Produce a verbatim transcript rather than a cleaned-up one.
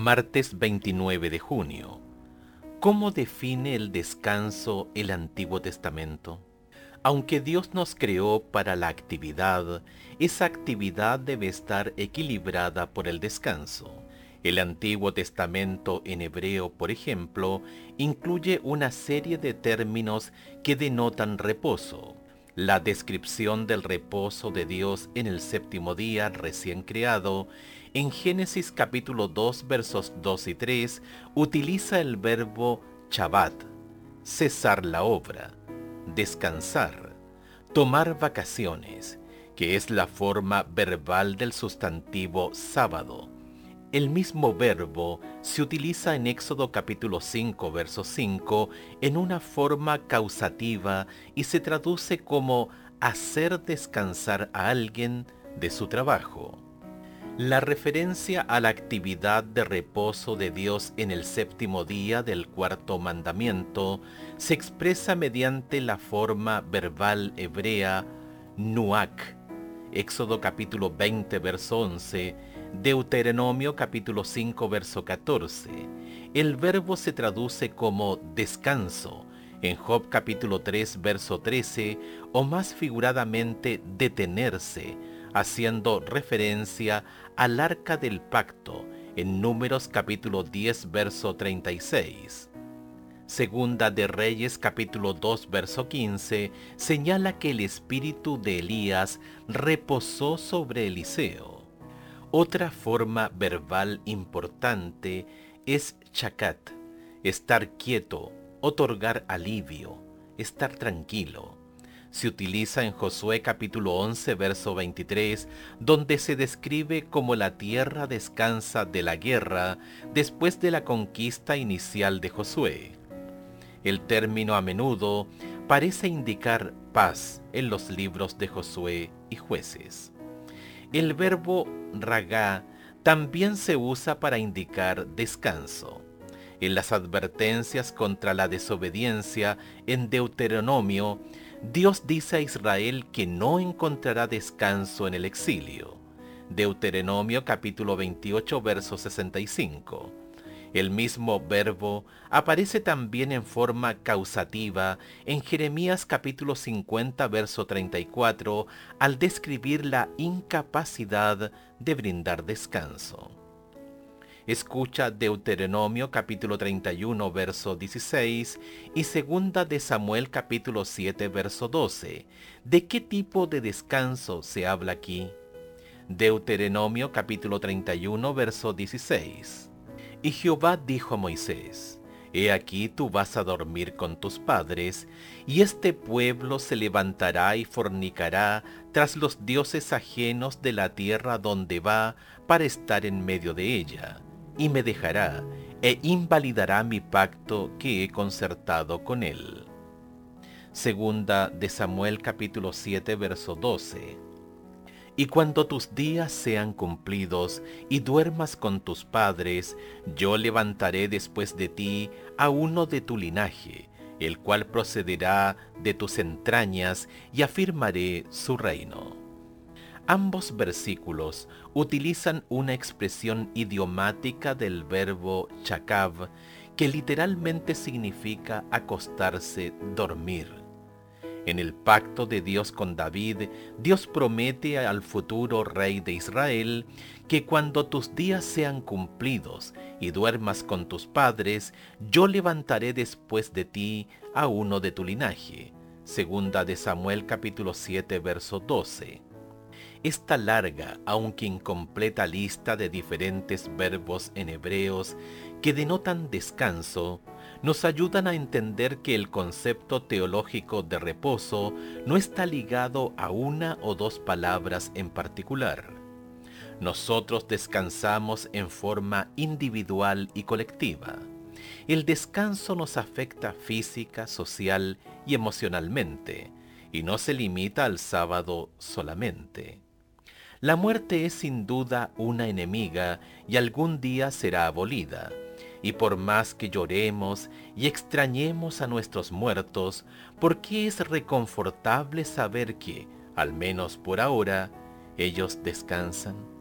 Martes veintinueve de junio. ¿Cómo define el descanso el Antiguo Testamento? Aunque Dios nos creó para la actividad, esa actividad debe estar equilibrada por el descanso. El Antiguo Testamento en hebreo, por ejemplo, incluye una serie de términos que denotan reposo. La descripción del reposo de Dios en el séptimo día recién creado, en Génesis capítulo dos versos dos y tres, utiliza el verbo Shabbat, cesar la obra, descansar, tomar vacaciones, que es la forma verbal del sustantivo sábado. El mismo verbo se utiliza en Éxodo capítulo cinco verso cinco en una forma causativa y se traduce como hacer descansar a alguien de su trabajo. La referencia a la actividad de reposo de Dios en el séptimo día del cuarto mandamiento se expresa mediante la forma verbal hebrea nuak, Éxodo capítulo veinte verso once, Deuteronomio capítulo cinco verso catorce. El verbo se traduce como descanso en Job capítulo tres verso trece o más figuradamente detenerse, haciendo referencia al arca del pacto en Números capítulo diez verso treinta y seis. Segunda de Reyes capítulo dos verso quince señala que el espíritu de Elías reposó sobre Eliseo. Otra forma verbal importante es chakat, estar quieto, otorgar alivio, estar tranquilo. Se utiliza en Josué capítulo once verso veintitrés, donde se describe cómo la tierra descansa de la guerra después de la conquista inicial de Josué. El término a menudo parece indicar paz en los libros de Josué y Jueces. El verbo ragá también se usa para indicar descanso. En las advertencias contra la desobediencia en Deuteronomio, Dios dice a Israel que no encontrará descanso en el exilio. Deuteronomio capítulo veintiocho verso sesenta y cinco. El mismo verbo aparece también en forma causativa en Jeremías capítulo cincuenta verso treinta y cuatro al describir la incapacidad de brindar descanso. Escucha Deuteronomio capítulo treinta y uno verso dieciséis y segunda de Samuel capítulo siete verso doce. ¿De qué tipo de descanso se habla aquí? Deuteronomio capítulo treinta y uno verso dieciséis. Y Jehová dijo a Moisés: He aquí tú vas a dormir con tus padres, y este pueblo se levantará y fornicará tras los dioses ajenos de la tierra donde va para estar en medio de ella, y me dejará, e invalidará mi pacto que he concertado con él. Segunda de Samuel capítulo siete verso doce. Y cuando tus días sean cumplidos y duermas con tus padres, yo levantaré después de ti a uno de tu linaje, el cual procederá de tus entrañas, y afirmaré su reino. Ambos versículos utilizan una expresión idiomática del verbo chakav, que literalmente significa acostarse, dormir. En el pacto de Dios con David, Dios promete al futuro rey de Israel que cuando tus días sean cumplidos y duermas con tus padres, yo levantaré después de ti a uno de tu linaje. Segunda de Samuel capítulo siete verso doce. Esta larga, aunque incompleta lista de diferentes verbos en hebreos que denotan descanso, nos ayudan a entender que el concepto teológico de reposo no está ligado a una o dos palabras en particular. Nosotros descansamos en forma individual y colectiva. El descanso nos afecta física, social y emocionalmente, y no se limita al sábado solamente. La muerte es sin duda una enemiga y algún día será abolida. Y por más que lloremos y extrañemos a nuestros muertos, ¿por qué es reconfortable saber que, al menos por ahora, ellos descansan?